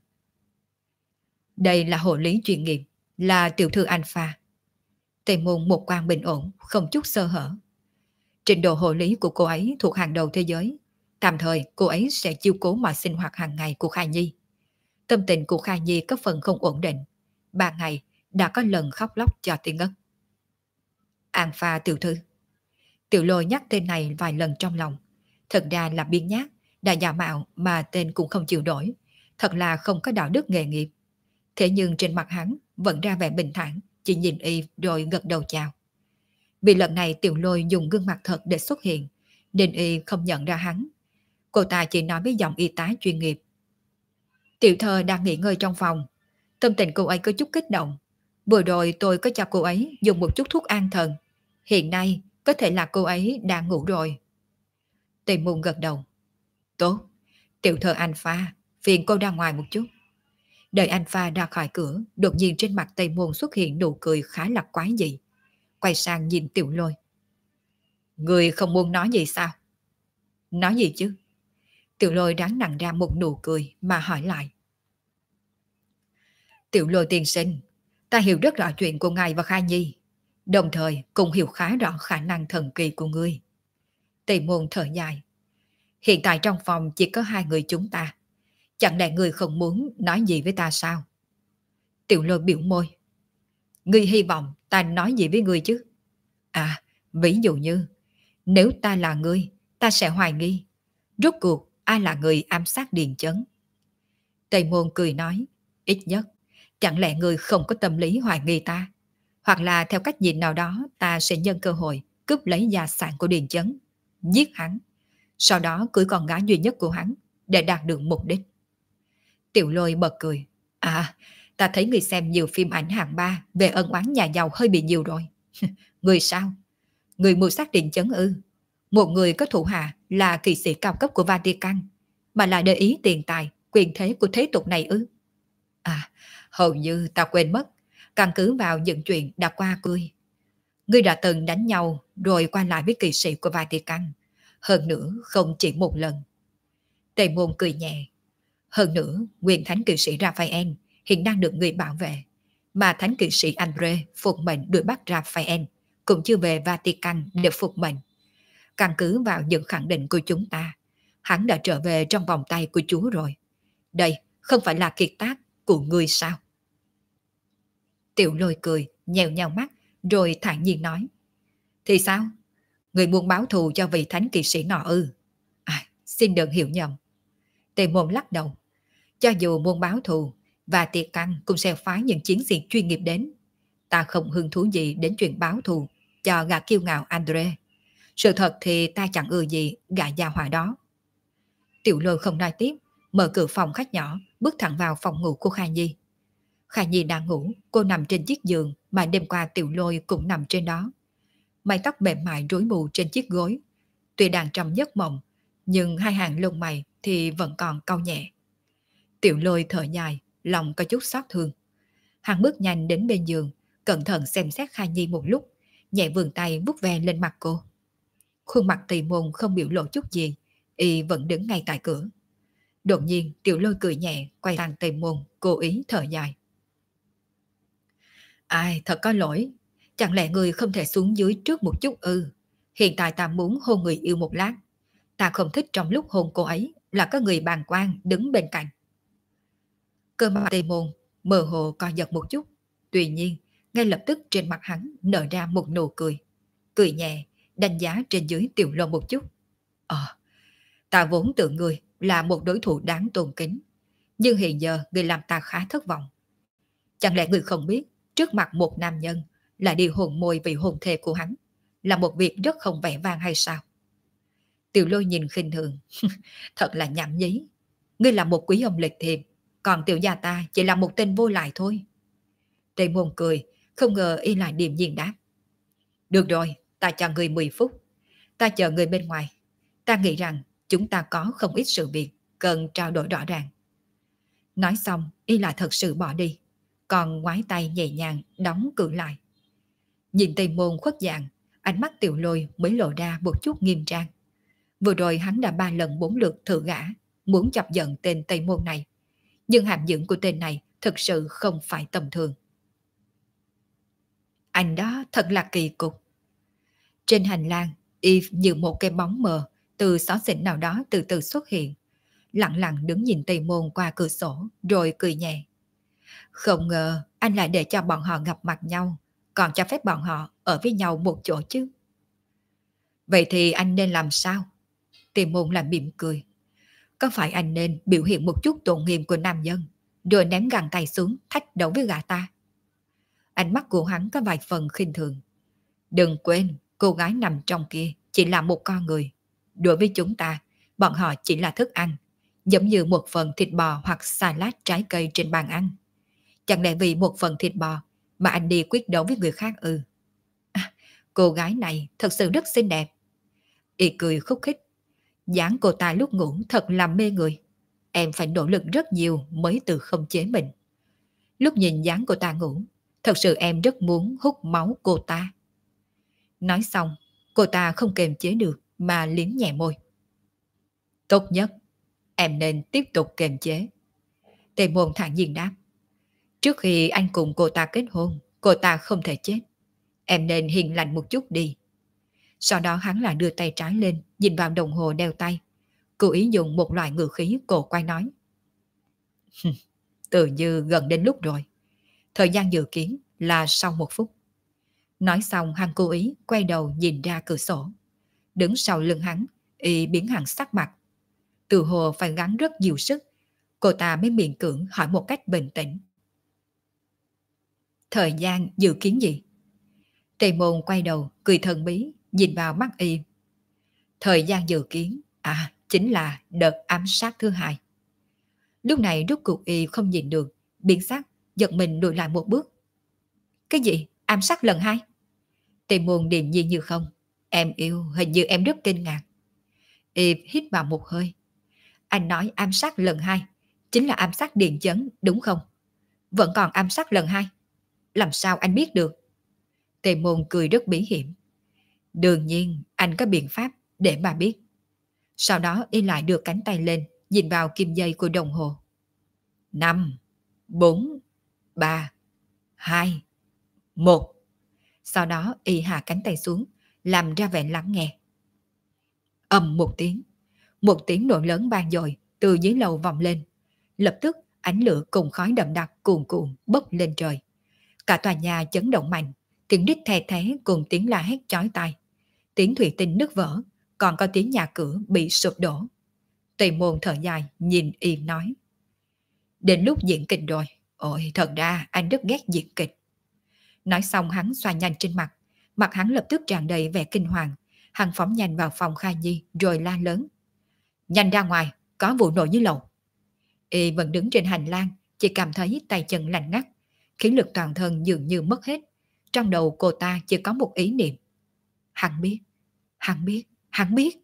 Đây là hộ lý chuyên nghiệp, là tiểu thư Alpha. Tề Môn một quan bình ổn, không chút sơ hở. Trình độ hộ lý của cô ấy thuộc hàng đầu thế giới. Tạm thời cô ấy sẽ chiếu cố mọi sinh hoạt hàng ngày của Khai Nhi. Tâm tình của Khai Nhi có phần không ổn định. 3 ngày đã có lần khóc lóc cho tiếng ngất. Alpha tiểu thư. Tiểu Lôi nhắc tên này vài lần trong lòng. Thật ra là biếng nhác, đã giả mạo mà tên cũng không chịu đổi. Thật là không có đạo đức nghề nghiệp. Thế nhưng trên mặt hắn vẫn ra vẻ bình thản, chỉ nhìn y rồi gật đầu chào. Vì lần này Tiểu Lôi dùng gương mặt thật để xuất hiện, nên y không nhận ra hắn. Cô ta chỉ nói với giọng y tá chuyên nghiệp. Tiểu thơ đang nghỉ ngơi trong phòng. Tâm tình cô ấy có chút kích động. Vừa rồi tôi có cho cô ấy dùng một chút thuốc an thần. Hiện nay có thể là cô ấy đang ngủ rồi. Tề Môn gật đầu. Tốt, tiểu thơ Alpha, phiền cô ra ngoài một chút. Đợi Alpha ra khỏi cửa, đột nhiên trên mặt Tề Môn xuất hiện nụ cười khá là quái dị. Quay sang nhìn Tiểu Lôi. Người không muốn nói gì sao? Nói gì chứ? Tiểu Lôi ráng nặng ra một nụ cười mà hỏi lại. Tiểu Lôi tiên sinh, ta hiểu rất rõ chuyện của ngài và Khai Nhi, đồng thời cũng hiểu khá rõ khả năng thần kỳ của ngươi. Tề Môn thở dài. Hiện tại trong phòng chỉ có 2 người chúng ta. Chẳng lẽ ngươi không muốn nói gì với ta sao? Tiểu Lôi biểu môi. Ngươi hy vọng ta nói gì với ngươi chứ? À, ví dụ như, nếu ta là ngươi, ta sẽ hoài nghi. Rốt cuộc ai là người ám sát Điền Chấn? Tề Môn cười nói, ít nhất, chẳng lẽ ngươi không có tâm lý hoài nghi ta? Hoặc là theo cách nhìn nào đó ta sẽ nhân cơ hội cướp lấy gia sản của Điền Chấn, giết hắn, sau đó cưới con gái duy nhất của hắn để đạt được mục đích. Tiểu Lôi bật cười. À, ta thấy người xem nhiều phim ảnh hạng ba về ân oán nhà giàu hơi bị nhiều rồi. Người sao? Người mưu sát Điền Chấn ư? Một người có thủ hạ là kỵ sĩ cao cấp của Vatican, mà lại để ý tiền tài, quyền thế của thế tục này ư? À, hầu như ta quên mất, căn cứ vào những chuyện đã qua cười. Ngươi đã từng đánh nhau rồi qua lại với kỵ sĩ của Vatican, hơn nữa không chỉ một lần. Tề Môn cười nhẹ. Hơn nữa, nguyên thánh kỵ sĩ Raphael hiện đang được người bảo vệ, mà thánh kỵ sĩ Andre phục mệnh đuổi bắt Raphael cũng chưa về Vatican để phục mệnh. Căn cứ vào những khẳng định của chúng ta, hắn đã trở về trong vòng tay của Chúa rồi. Đây không phải là kiệt tác của ngươi sao? Tiểu Lôi cười, nhèo nhèo mắt, rồi thản nhiên nói. Thì sao? Người muốn báo thù cho vị thánh kỵ sĩ nọ ư? À, xin đừng hiểu nhầm. Tề Môn lắc đầu. Cho dù muốn báo thù, và tiệc căn cũng sẽ phái những chiến sĩ chuyên nghiệp đến. Ta không hứng thú gì đến chuyện báo thù cho gã kiêu ngạo Andre. Sự thật thì ta chẳng ưa gì gã gia hỏa đó. Tiểu Lôi không nói tiếp, mở cửa phòng khách nhỏ, bước thẳng vào phòng ngủ của Kha Nhi. Kha Nhi đang ngủ, cô nằm trên chiếc giường mà đêm qua Tiểu Lôi cũng nằm trên đó. Mái tóc mềm mại rối bù trên chiếc gối. Tuy đang trong giấc mộng, nhưng hai hàng lông mày thì vẫn còn cau nhẹ. Tiểu Lôi thở dài, lòng có chút xót thương. Hắn bước nhanh đến bên giường, cẩn thận xem xét Kha Nhi một lúc, nhẹ vươn tay vuốt ve lên mặt cô. Khuôn mặt Tỳ Môn không biểu lộ chút gì, y vẫn đứng ngay tại cửa. Đột nhiên Tiểu Lôi cười nhẹ, quay sang Tỳ Môn, cố ý thở dài. Ai, thật có lỗi, chẳng lẽ người không thể xuống dưới trước một chút ư? Hiện tại ta muốn hôn người yêu một lát. Ta không thích trong lúc hôn cô ấy là có người bàng quan đứng bên cạnh. Cơ mặt Tề Môn mơ hồ co giật một chút. Tuy nhiên, ngay lập tức trên mặt hắn nở ra một nụ cười. Cười nhẹ, đánh giá trên dưới Tiểu Lôi một chút. Ta vốn tưởng người là một đối thủ đáng tôn kính. Nhưng hiện giờ người làm ta khá thất vọng. Chẳng lẽ người không biết, trước mặt một nam nhân là đi hôn môi vì hôn thê của hắn, là một việc rất không vẻ vang hay sao? Tiểu Lôi nhìn khinh thường. Thật là nhảm nhí. Ngươi là một quý ông lịch thiệp, còn tiểu gia ta chỉ là một tên vô lại thôi. Tề Môn cười, không ngờ y lại điềm nhiên đáp. Được rồi, ta cho ngươi 10 phút. Ta chờ ngươi bên ngoài. Ta nghĩ rằng chúng ta có không ít sự việc cần trao đổi rõ ràng. Nói xong, y lại thật sự bỏ đi, còn ngoái tay nhẹ nhàng đóng cửa lại. Nhìn Tề Môn khuất dạng, ánh mắt Tiểu Lôi mới lộ ra một chút nghiêm trang. Vừa rồi hắn đã 3 lần 4 lượt thử gã, muốn chọc giận tên Tây Môn này. Nhưng hàm dưỡng của tên này thực sự không phải tầm thường. Anh đó thật là kỳ cục. Trên hành lang, y như một cái bóng mờ từ xó xỉnh nào đó từ từ xuất hiện, lặng lặng đứng nhìn Tây Môn qua cửa sổ, rồi cười nhẹ. Không ngờ anh lại để cho bọn họ gặp mặt nhau, còn cho phép bọn họ ở với nhau một chỗ chứ. Vậy thì anh nên làm sao? Tây Môn làm mỉm cười. Có phải anh nên biểu hiện một chút tôn nghiêm của nam nhân, rồi ném găng tay xuống thách đấu với gã ta? Ánh mắt của hắn có vài phần khinh thường. Đừng quên, cô gái nằm trong kia chỉ là một con người. Đối với chúng ta, bọn họ chỉ là thức ăn, giống như một phần thịt bò hoặc salad trái cây trên bàn ăn. Chẳng lẽ vì một phần thịt bò mà anh đi quyết đấu với người khác ư? Cô gái này thật sự rất xinh đẹp. Y cười khúc khích. Dáng cô ta lúc ngủ thật là mê người. Em phải nỗ lực rất nhiều mới tự không chế mình. Lúc nhìn dáng cô ta ngủ, thật sự em rất muốn hút máu cô ta. Nói xong, cô ta không kềm chế được mà liếm nhẹ môi. Tốt nhất, em nên tiếp tục kềm chế. Tề Môn thản nhiên đáp. Trước khi anh cùng cô ta kết hôn, cô ta không thể chết. Em nên hiền lành một chút đi. Sau đó hắn lại đưa tay trái lên, nhìn vào đồng hồ đeo tay. Cố ý dùng một loại ngữ khí cổ quay nói. Tự như gần đến lúc rồi. Thời gian dự kiến là sau 1 phút. Nói xong hắn cố ý quay đầu nhìn ra cửa sổ. Đứng sau lưng hắn, y biến hẳn sắc mặt. Từ hồ phải gắng rất nhiều sức, cô ta mới miễn cưỡng hỏi một cách bình tĩnh. Thời gian dự kiến gì? Tề Môn quay đầu, cười thần bí, nhìn vào mắt y. Thời gian dự kiến, chính là đợt ám sát thứ 2. Lúc này rốt cuộc y không nhìn được, biến sắc, giật mình lùi lại một bước. Cái gì? Ám sát lần 2? Tề Môn điềm nhiên như không. Em yêu, hình như em rất kinh ngạc. Y hít vào một hơi. Anh nói ám sát lần 2, chính là ám sát Điện Chấn, đúng không? Vẫn còn ám sát lần 2. Làm sao anh biết được? Tề Môn cười rất bí hiểm. Đương nhiên, anh có biện pháp để mà biết. Sau đó y lại đưa cánh tay lên, nhìn vào kim dây của đồng hồ. 5, 4, 3, 2, 1. Sau đó y hạ cánh tay xuống, làm ra vẻ lắng nghe. Ầm một tiếng nổ lớn vang dội từ dưới lầu vọng lên. Lập tức ánh lửa cùng khói đậm đặc cuồn cuộn bốc lên trời. Cả tòa nhà chấn động mạnh, tiếng rít the thé cùng tiếng la hét chói tai. Tiếng thủy tinh nứt vỡ, còn có tiếng nhà cửa bị sụp đổ. Tề Môn thở dài, nhìn y nói. Đến lúc diễn kịch rồi. Ôi, thật ra anh rất ghét diễn kịch. Nói xong hắn xoa nhanh trên mặt. Mặt hắn lập tức tràn đầy vẻ kinh hoàng. Hắn phóng nhanh vào phòng Khai Nhi rồi la lớn. Nhanh ra ngoài, có vụ nổ dưới lầu. Y vẫn đứng trên hành lang, chỉ cảm thấy tay chân lạnh ngắt. Khí lực toàn thân dường như mất hết. Trong đầu cô ta chỉ có một ý niệm. Hắn biết, hắn biết, hắn biết.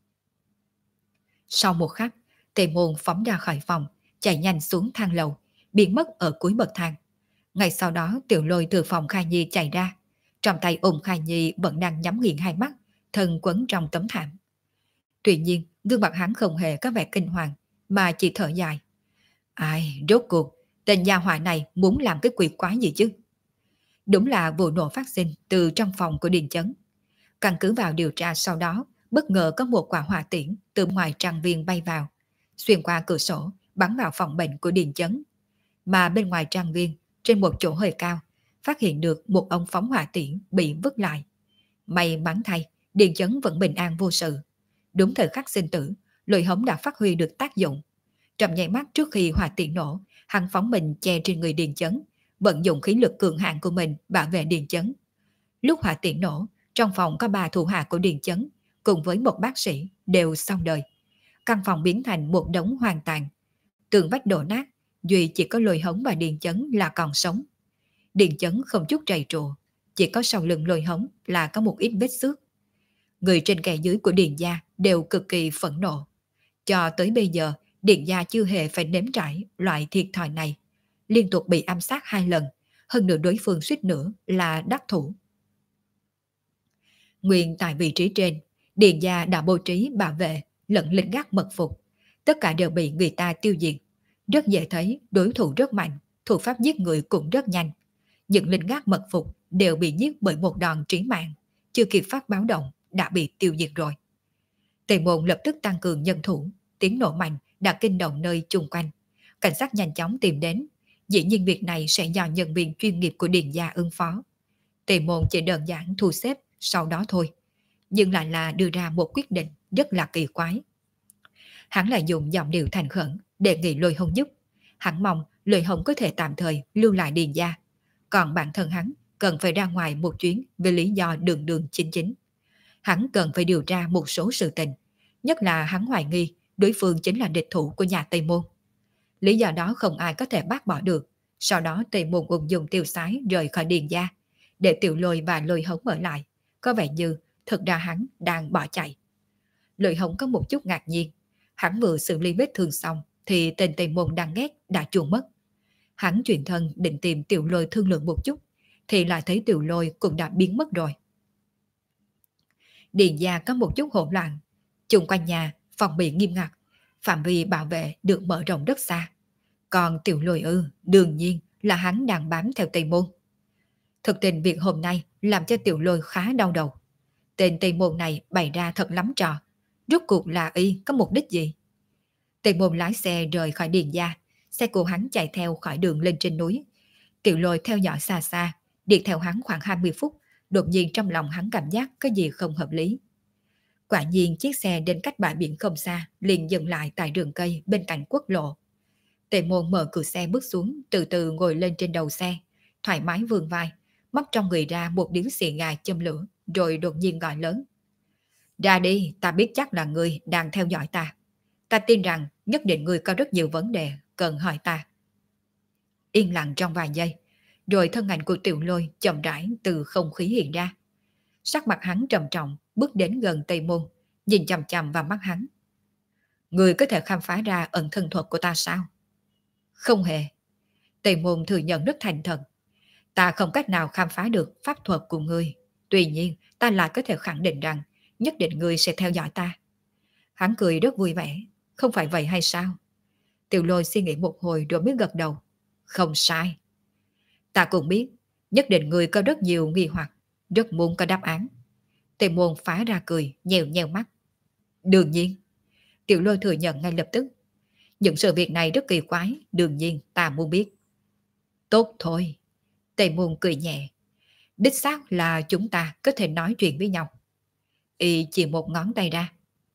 Sau một khắc, Tề Môn phóng ra khỏi phòng, chạy nhanh xuống thang lầu, biến mất ở cuối bậc thang. Ngay sau đó Tiểu Lôi từ phòng Khai Nhi chạy ra, trong tay ôm Khai Nhi vẫn đang nhắm nghiền hai mắt, thân quấn trong tấm thảm. Tuy nhiên, gương mặt hắn không hề có vẻ kinh hoàng, mà chỉ thở dài. Ai, rốt cuộc, tên gia hỏa này muốn làm cái quỷ quái gì chứ? Đúng là vụ nổ phát sinh từ trong phòng của Điền Chấn. Căn cứ vào điều tra sau đó, bất ngờ có một quả hỏa tiễn từ ngoài trang viên bay vào, xuyên qua cửa sổ, bắn vào phòng bệnh của Điền Chấn. Mà bên ngoài trang viên, trên một chỗ hơi cao, phát hiện được một ông phóng hỏa tiễn bị vứt lại. May mắn thay, Điền Chấn vẫn bình an vô sự. Đúng thời khắc sinh tử, lôi hống đã phát huy được tác dụng. Trong nháy mắt trước khi hỏa tiễn nổ, hắn phóng mình che trên người Điền Chấn, vận dụng khí lực cường hạn của mình bảo vệ Điền Chấn. Lúc hỏa tiễn nổ, trong phòng có 3 thủ hạ của Điền Chấn, cùng với một bác sĩ, đều xong đời. Căn phòng biến thành một đống hoang tàn. Tường vách đổ nát, duy chỉ có Lôi Hống và Điền Chấn là còn sống. Điền Chấn không chút trầy trùa, chỉ có sau lưng Lôi Hống là có một ít vết xước. Người trên kẻ dưới của Điền gia đều cực kỳ phẫn nộ. Cho tới bây giờ, Điền gia chưa hề phải nếm trải loại thiệt thòi này. Liên tục bị ám sát 2 lần, hơn nữa đối phương suýt nữa là đắc thủ. Nguyên tại vị trí trên, Điền gia đã bố trí bảo vệ lẫn lính gác mật phục. Tất cả đều bị người ta tiêu diệt. Rất dễ thấy đối thủ rất mạnh, thủ pháp giết người cũng rất nhanh. Những lính gác mật phục đều bị giết bởi một đòn trí mạng, chưa kịp phát báo động đã bị tiêu diệt rồi. Tề Môn lập tức tăng cường nhân thủ, tiếng nổ mạnh đã kinh động nơi chung quanh. Cảnh sát nhanh chóng tìm đến, dĩ nhiên việc này sẽ do nhân viên chuyên nghiệp của Điền gia ứng phó. Tề Môn chỉ đơn giản thu xếp sau đó thôi, nhưng lại là đưa ra một quyết định rất là kỳ quái. Hắn lại dùng giọng điệu thành khẩn đề nghị Lôi Hồng giúp. Hắn mong Lôi Hồng có thể tạm thời lưu lại Điền gia, còn bản thân hắn cần phải ra ngoài một chuyến vì lý do đường đường chính chính. Hắn cần phải điều tra một số sự tình, nhất là hắn hoài nghi đối phương chính là địch thủ của nhà Tây Môn. Lý do đó không ai có thể bác bỏ được. Sau đó Tây Môn ung dung tiêu sái rời khỏi Điền gia, để Tiểu Lôi và Lôi Hống ở lại. Có vẻ như thực ra hắn đang bỏ chạy. Lôi Hống có một chút ngạc nhiên. Hắn vừa xử lý vết thương xong thì tên Tây Môn đang ghét đã chuồn mất. Hắn chuyển thân định tìm Tiểu Lôi thương lượng một chút, thì lại thấy Tiểu Lôi cũng đã biến mất rồi. Điền gia có một chút hỗn loạn. Chung quanh nhà phòng bị nghiêm ngặt, phạm vi bảo vệ được mở rộng rất xa. Còn Tiểu Lôi đương nhiên là hắn đang bám theo Tây Môn. Thực tình việc hôm nay làm cho Tiểu Lôi khá đau đầu. Tên Tây Môn này bày ra thật lắm trò. Rốt cuộc là y có mục đích gì? Tây Môn lái xe rời khỏi Điền gia, xe của hắn chạy theo khỏi đường lên trên núi. Tiểu Lôi theo dõi xa xa, đi theo hắn khoảng 20 phút, đột nhiên trong lòng hắn cảm giác có gì không hợp lý. Quả nhiên chiếc xe đến cách bãi biển không xa, liền dừng lại tại rừng cây bên cạnh quốc lộ. Tề Môn mở cửa xe bước xuống, từ từ ngồi lên trên đầu xe, thoải mái vươn vai, móc trong người ra một điếu xì gà châm lửa, rồi đột nhiên gọi lớn. Ra đi, ta biết chắc là ngươi đang theo dõi ta. Ta tin rằng nhất định ngươi có rất nhiều vấn đề cần hỏi ta. Yên lặng trong vài giây, rồi thân ảnh của Tiểu Lôi chậm rãi từ không khí hiện ra. Sắc mặt hắn trầm trọng, bước đến gần Tây Môn, nhìn chằm chằm vào mắt hắn. Ngươi có thể khám phá ra ẩn thân thuật của ta sao? Không hề. Tây Môn thừa nhận rất thành thật. Ta không cách nào khám phá được pháp thuật của ngươi. Tuy nhiên, ta lại có thể khẳng định rằng nhất định ngươi sẽ theo dõi ta. Hắn cười rất vui vẻ. Không phải vậy hay sao? Tiểu Lôi suy nghĩ một hồi rồi mới gật đầu. Không sai. Ta cũng biết, nhất định ngươi có rất nhiều nghi hoặc, rất muốn có đáp án. Tề Môn phá ra cười, nhèo nhèo mắt. Đương nhiên. Tiểu Lôi thừa nhận ngay lập tức. Những sự việc này rất kỳ quái, đương nhiên ta muốn biết. Tốt thôi. Tề Môn cười nhẹ. Đích xác là chúng ta có thể nói chuyện với nhau. Y chỉ một ngón tay ra.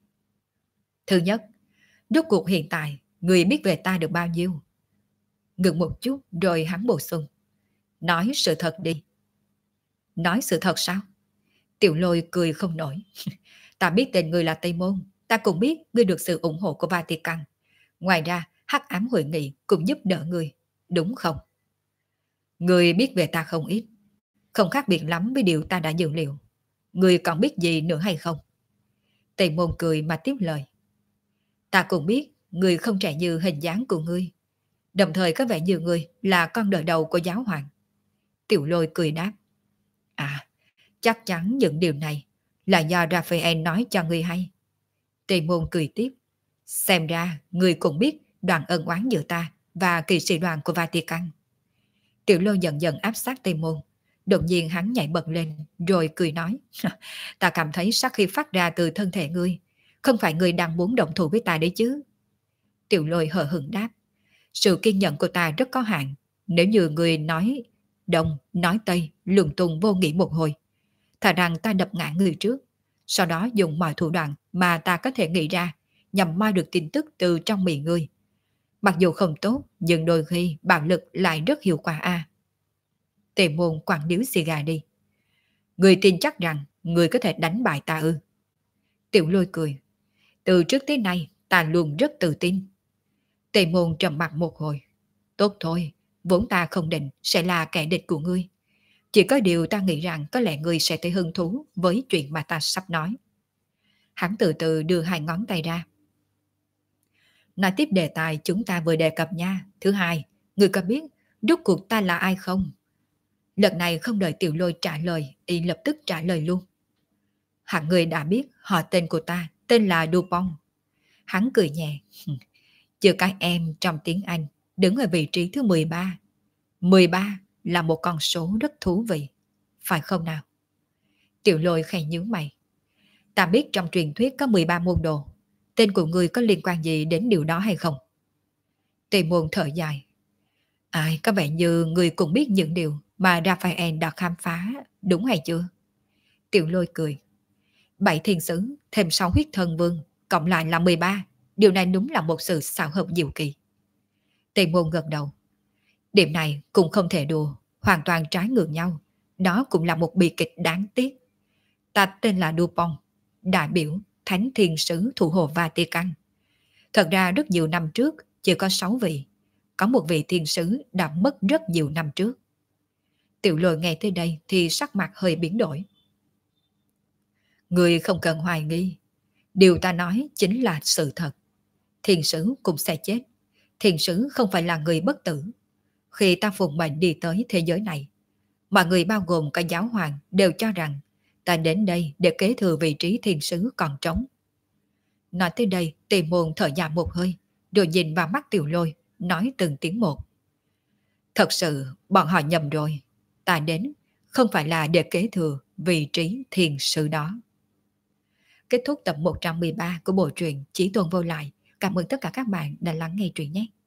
Thứ nhất, rốt cuộc hiện tại, người biết về ta được bao nhiêu? Ngừng một chút rồi hắn bổ sung. Nói sự thật đi. Nói sự thật sao? Tiểu Lôi cười không nổi. Ta biết tên người là Tây Môn. Ta cũng biết ngươi được sự ủng hộ của Vatican. Ngoài ra, Hắc Ám Hội Nghị cũng giúp đỡ ngươi. Đúng không? Ngươi biết về ta không ít. Không khác biệt lắm với điều ta đã dự liệu. Ngươi còn biết gì nữa hay không? Tây Môn cười mà tiếp lời. Ta cũng biết ngươi không trẻ như hình dáng của ngươi. Đồng thời có vẻ như ngươi là con đời đầu của giáo hoàng. Tiểu Lôi cười đáp. À, chắc chắn những điều này là do Raphael nói cho ngươi hay. Tây Môn cười tiếp. Xem ra ngươi cũng biết đoạn ân oán giữa ta và kỵ sĩ đoàn của Vatican. Tiểu Lôi dần dần áp sát Tây Môn. Đột nhiên hắn nhảy bật lên rồi cười nói. Ta cảm thấy sát khí phát ra từ thân thể ngươi. Không phải ngươi đang muốn động thủ với ta đấy chứ? Tiểu Lôi hờ hững đáp. Sự kiên nhẫn của ta rất có hạn. Nếu như ngươi nói đông, nói tây, lùng tung vô nghĩa một hồi, thà rằng ta đập ngã ngươi trước, sau đó dùng mọi thủ đoạn mà ta có thể nghĩ ra nhằm moi được tin tức từ trong miệng ngươi. Mặc dù không tốt, nhưng đôi khi bạo lực lại rất hiệu quả a. Tề Môn quẳng điếu xì gà đi. Ngươi tin chắc rằng ngươi có thể đánh bại ta ư? Tiểu Lôi cười. Từ trước tới nay ta luôn rất tự tin. Tề Môn trầm mặt một hồi. Tốt thôi, vốn ta không định sẽ là kẻ địch của ngươi. Chỉ có điều ta nghĩ rằng có lẽ ngươi sẽ thấy hứng thú với chuyện mà ta sắp nói. Hắn từ từ đưa hai ngón tay ra. Nói tiếp đề tài chúng ta vừa đề cập nha. Thứ hai, ngươi có biết rốt cuộc ta là ai không? Lần này không đợi Tiểu Lôi trả lời, y lập tức trả lời luôn. Hẳn người đã biết họ tên của ta, tên là Dupont. Hắn cười nhẹ. Chữ cái em trong tiếng Anh đứng ở vị trí thứ 13. 13 là một con số rất thú vị, phải không nào? Tiểu Lôi khẽ nhướng mày. Ta biết trong truyền thuyết có 13 môn đồ. Tên của người có liên quan gì đến điều đó hay không? Tề Môn thở dài. Ai, có vẻ như người cũng biết những điều mà Raphael đã khám phá, đúng hay chưa? Tiểu Lôi cười. 7 thiên sứ, thêm 6 huyết thần vương, cộng lại là 13. Điều này đúng là một sự xảo hợp diệu kỳ. Tề Môn gật đầu. Điểm này cũng không thể đùa, hoàn toàn trái ngược nhau. Đó cũng là một bi kịch đáng tiếc. Ta tên là Dupont, đại biểu Thánh Thiên Sứ Thủ hộ Vatican. Thật ra rất nhiều năm trước chỉ có 6 vị. Có một vị thiên sứ đã mất rất nhiều năm trước. Tiểu Lôi nghe tới đây thì sắc mặt hơi biến đổi. Người không cần hoài nghi. Điều ta nói chính là sự thật. Thiên sứ cũng sẽ chết. Thiên sứ không phải là người bất tử. Khi ta phụng mệnh đi tới thế giới này, mọi người bao gồm cả giáo hoàng đều cho rằng ta đến đây để kế thừa vị trí thiên sứ còn trống. Nói tới đây, Tề Môn thở dài một hơi, rồi nhìn vào mắt Tiểu Lôi, nói từng tiếng một. Thật sự, bọn họ nhầm rồi. Ta đến không phải là để kế thừa vị trí thiên sứ đó. Kết thúc tập 113 của bộ truyện Chí Tôn Vô Lại. Cảm ơn tất cả các bạn đã lắng nghe truyện nhé.